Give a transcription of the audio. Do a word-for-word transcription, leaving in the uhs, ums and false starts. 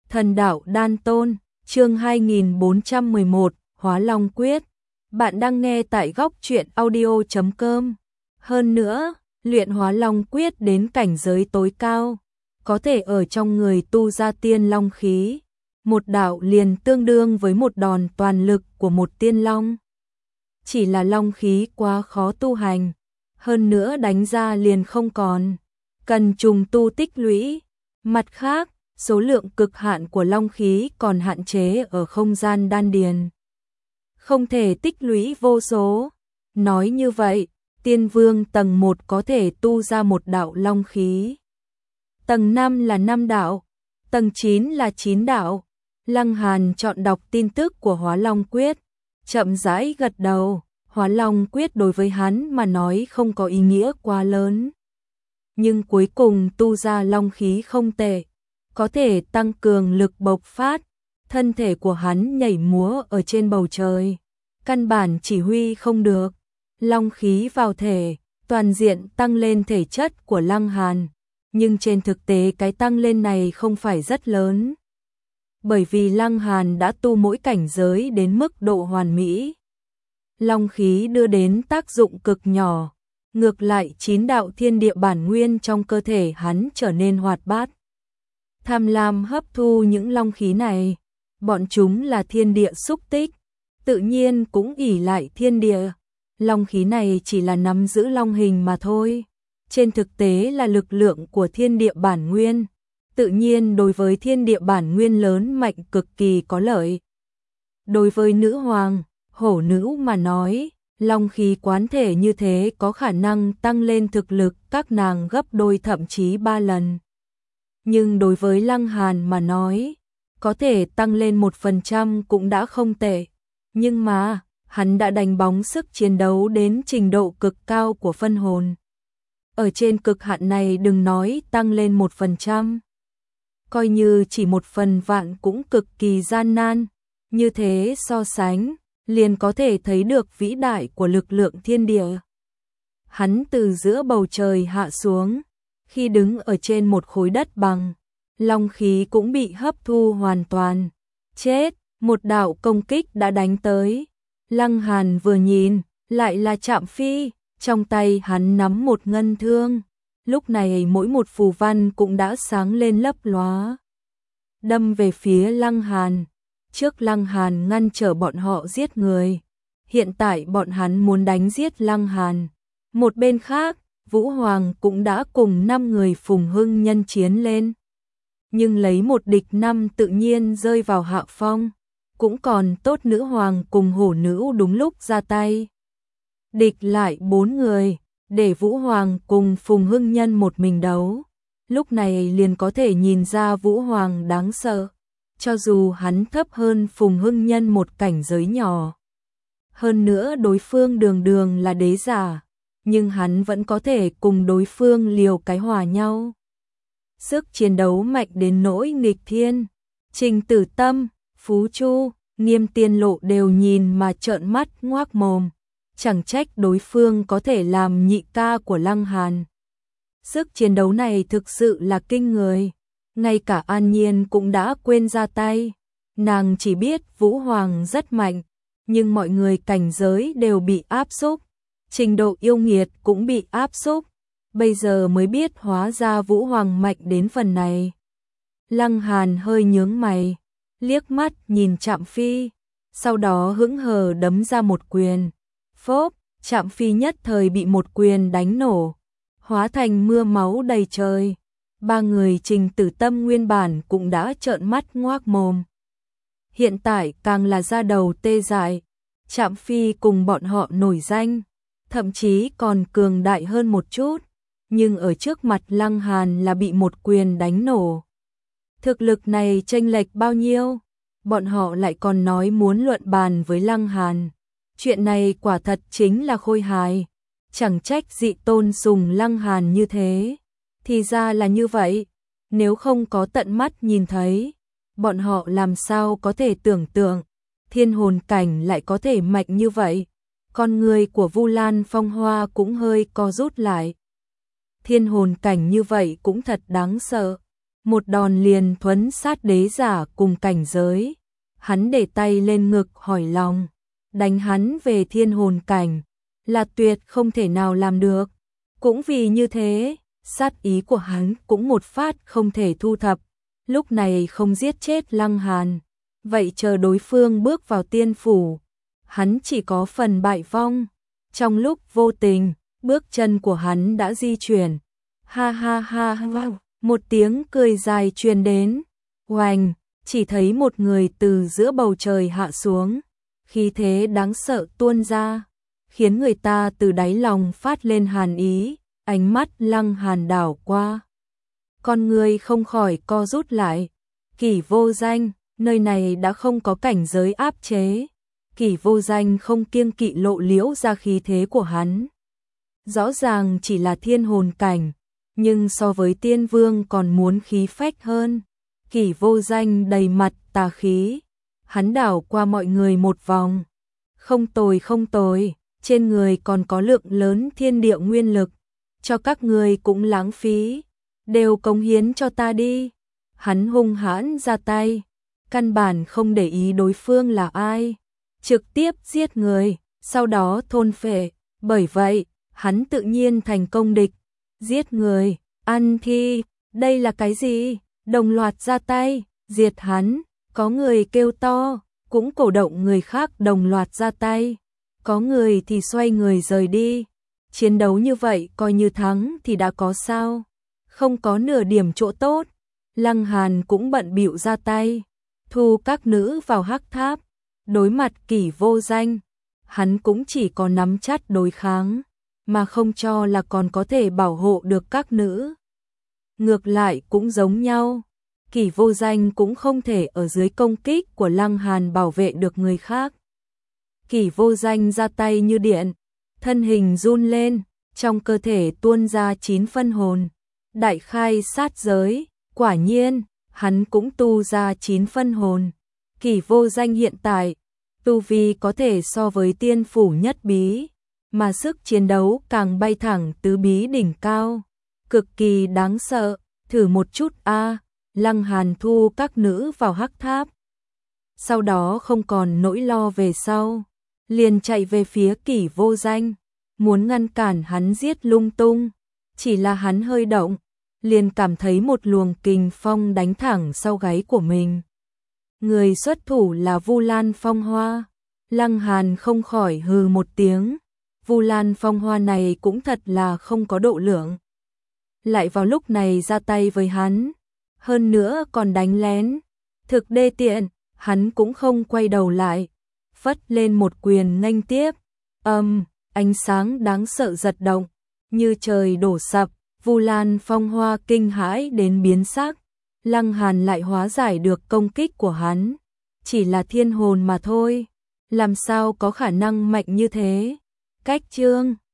Thần đạo đan tôn, chương hai nghìn bốn trăm mười một, Hóa Long Quyết. Bạn đang nghe tại góc truyện audio chấm com. Hơn nữa, luyện Hóa Long Quyết đến cảnh giới tối cao, có thể ở trong người tu ra tiên long khí. Một đạo liền tương đương với một đòn toàn lực của một tiên long. Chỉ là long khí quá khó tu hành, hơn nữa đánh ra liền không còn, cần trùng tu tích lũy. Mặt khác, số lượng cực hạn của long khí còn hạn chế ở không gian đan điền, không thể tích lũy vô số. Nói như vậy, tiên vương tầng một có thể tu ra một đạo long khí, tầng năm là năm đạo, tầng chín là chín đạo. Lăng Hàn chọn đọc tin tức của Hóa Long Quyết, chậm rãi gật đầu. Hóa Long Quyết đối với hắn mà nói không có ý nghĩa quá lớn, nhưng cuối cùng tu ra long khí không tệ, có thể tăng cường lực bộc phát. Thân thể của hắn nhảy múa ở trên bầu trời, căn bản chỉ huy không được. Long khí vào thể, toàn diện tăng lên thể chất của Lăng Hàn, nhưng trên thực tế cái tăng lên này không phải rất lớn, bởi vì Lăng Hàn đã tu mỗi cảnh giới đến mức độ hoàn mỹ. Long khí đưa đến tác dụng cực nhỏ, ngược lại chín đạo thiên địa bản nguyên trong cơ thể hắn trở nên hoạt bát, tham lam hấp thu những long khí này. Bọn chúng là thiên địa xúc tích, tự nhiên cũng ỷ lại thiên địa. Long khí này chỉ là nắm giữ long hình mà thôi, trên thực tế là lực lượng của thiên địa bản nguyên, tự nhiên đối với thiên địa bản nguyên lớn mạnh cực kỳ có lợi. Đối với nữ hoàng, hổ nữ mà nói, long khí quán thể như thế có khả năng tăng lên thực lực các nàng gấp đôi thậm chí ba lần. Nhưng đối với Lăng Hàn mà nói, có thể tăng lên một phần trăm cũng đã không tệ. Nhưng mà, hắn đã đánh bóng sức chiến đấu đến trình độ cực cao của phân hồn. Ở trên cực hạn này đừng nói tăng lên một phần trăm, coi như chỉ một phần vạn cũng cực kỳ gian nan. Như thế so sánh, liền có thể thấy được vĩ đại của lực lượng thiên địa. Hắn từ giữa bầu trời hạ xuống, khi đứng ở trên một khối đất bằng, long khí cũng bị hấp thu hoàn toàn. Chết, một đạo công kích đã đánh tới. Lăng Hàn vừa nhìn, lại là Trạm Phi, trong tay hắn nắm một ngân thương. Lúc này mỗi một phù văn cũng đã sáng lên lấp lóa, đâm về phía Lăng Hàn. Trước Lăng Hàn ngăn trở bọn họ giết người, hiện tại bọn hắn muốn đánh giết Lăng Hàn. Một bên khác, Vũ Hoàng cũng đã cùng năm người Phùng Hưng Nhân chiến lên, nhưng lấy một địch năm tự nhiên rơi vào hạ phong. Cũng còn tốt nữ hoàng cùng hổ nữ đúng lúc ra tay, địch lại bốn người, để Vũ Hoàng cùng Phùng Hưng Nhân một mình đấu. Lúc này liền có thể nhìn ra Vũ Hoàng đáng sợ, cho dù hắn thấp hơn Phùng Hưng Nhân một cảnh giới nhỏ. Hơn nữa đối phương đường đường là đế giả, nhưng hắn vẫn có thể cùng đối phương liều cái hòa nhau. Sức chiến đấu mạnh đến nỗi nghịch thiên. Trình Tử Tâm, Phú Chu, Nghiêm Tiên Lộ đều nhìn mà trợn mắt ngoác mồm, chẳng trách đối phương có thể làm nhị ca của Lăng Hàn. Sức chiến đấu này thực sự là kinh người, ngay cả An Nhiên cũng đã quên ra tay. Nàng chỉ biết Vũ Hoàng rất mạnh, nhưng mọi người cảnh giới đều bị áp xúc, trình độ yêu nghiệt cũng bị áp xúc, bây giờ mới biết hóa ra Vũ Hoàng mạnh đến phần này. Lăng Hàn hơi nhướng mày, liếc mắt nhìn Trạm Phi, sau đó hững hờ đấm ra một quyền. Phốp, Trạm Phi nhất thời bị một quyền đánh nổ, hóa thành mưa máu đầy trời. Ba người Trình Tử Tâm nguyên bản cũng đã trợn mắt ngoác mồm, hiện tại càng là da đầu tê dại. Trạm Phi cùng bọn họ nổi danh, thậm chí còn cường đại hơn một chút, nhưng ở trước mặt Lăng Hàn là bị một quyền đánh nổ. Thực lực này chênh lệch bao nhiêu, bọn họ lại còn nói muốn luận bàn với Lăng Hàn. Chuyện này quả thật chính là khôi hài, chẳng trách dị tôn sùng Lăng Hàn như thế. Thì ra là như vậy, nếu không có tận mắt nhìn thấy, bọn họ làm sao có thể tưởng tượng thiên hồn cảnh lại có thể mạnh như vậy. Con người của Vu Lan Phong Hoa cũng hơi co rút lại. Thiên hồn cảnh như vậy cũng thật đáng sợ. một đòn liền thuấn sát đế giả cùng cảnh giới. Hắn để tay lên ngực hỏi lòng, đánh hắn về thiên hồn cảnh, là tuyệt không thể nào làm được. Cũng vì như thế, sát ý của hắn cũng một phát không thể thu thập, lúc này không giết chết Lăng Hàn, vậy chờ đối phương bước vào tiên phủ, hắn chỉ có phần bại vong. Trong lúc vô tình, bước chân của hắn đã di chuyển. Ha ha ha ha, một tiếng cười dài truyền đến. Oành, chỉ thấy một người từ giữa bầu trời hạ xuống, khí thế đáng sợ tuôn ra, khiến người ta từ đáy lòng phát lên hàn ý, ánh mắt Lăng Hàn đảo qua. Con người không khỏi co rút lại. Kỷ Vô Danh, nơi này đã không có cảnh giới áp chế. Kỷ Vô Danh không kiêng kỵ lộ liễu ra khí thế của hắn. Rõ ràng chỉ là thiên hồn cảnh, nhưng so với tiên vương còn muốn khí phách hơn. Kỷ Vô Danh đầy mặt tà khí, hắn đảo qua mọi người một vòng. Không tồi không tồi, trên người còn có lượng lớn thiên địa nguyên lực, cho các người cũng lãng phí, đều cống hiến cho ta đi. Hắn hung hãn ra tay, căn bản không để ý đối phương là ai, trực tiếp giết người, sau đó thôn phệ. Bởi vậy, hắn tự nhiên thành công địch. Giết người, ăn thi, đây là cái gì? Đồng loạt ra tay, diệt hắn. Có người kêu to, cũng cổ động người khác đồng loạt ra tay. Có người thì xoay người rời đi. Chiến đấu như vậy coi như thắng thì đã có sao? Không có nửa điểm chỗ tốt. Lăng Hàn cũng bận bịu ra tay, thu các nữ vào hắc tháp. Đối mặt Kỷ Vô Danh, hắn cũng chỉ có nắm chắc đối kháng, mà không cho là còn có thể bảo hộ được các nữ. Ngược lại cũng giống nhau, Kỷ Vô Danh cũng không thể ở dưới công kích của Lăng Hàn bảo vệ được người khác. Kỷ Vô Danh ra tay như điện, thân hình run lên, trong cơ thể tuôn ra chín phân hồn, đại khai sát giới. Quả nhiên, hắn cũng tu ra chín phân hồn. Kỷ Vô Danh hiện tại, tu vi có thể so với tiên phủ nhất bí, mà sức chiến đấu càng bay thẳng tứ bí đỉnh cao, cực kỳ đáng sợ. Thử một chút a. Lăng Hàn thu các nữ vào hắc tháp, sau đó không còn nỗi lo về sau, liền chạy về phía Kỷ Vô Danh, muốn ngăn cản hắn giết lung tung. Chỉ là hắn hơi động, liền cảm thấy một luồng kình phong đánh thẳng sau gáy của mình. Người xuất thủ là Vu Lan Phong Hoa. Lăng Hàn không khỏi hừ một tiếng. Vu Lan Phong Hoa này cũng thật là không có độ lượng, lại vào lúc này ra tay với hắn, hơn nữa còn đánh lén, thực đê tiện. Hắn cũng không quay đầu lại, phất lên một quyền nghênh tiếp. Âm, um, ánh sáng đáng sợ giật động, như trời đổ sập. Vu Lan Phong Hoa kinh hãi đến biến sắc. Lăng Hàn lại hóa giải được công kích của hắn, chỉ là thiên hồn mà thôi, làm sao có khả năng mạnh như thế. Cách chương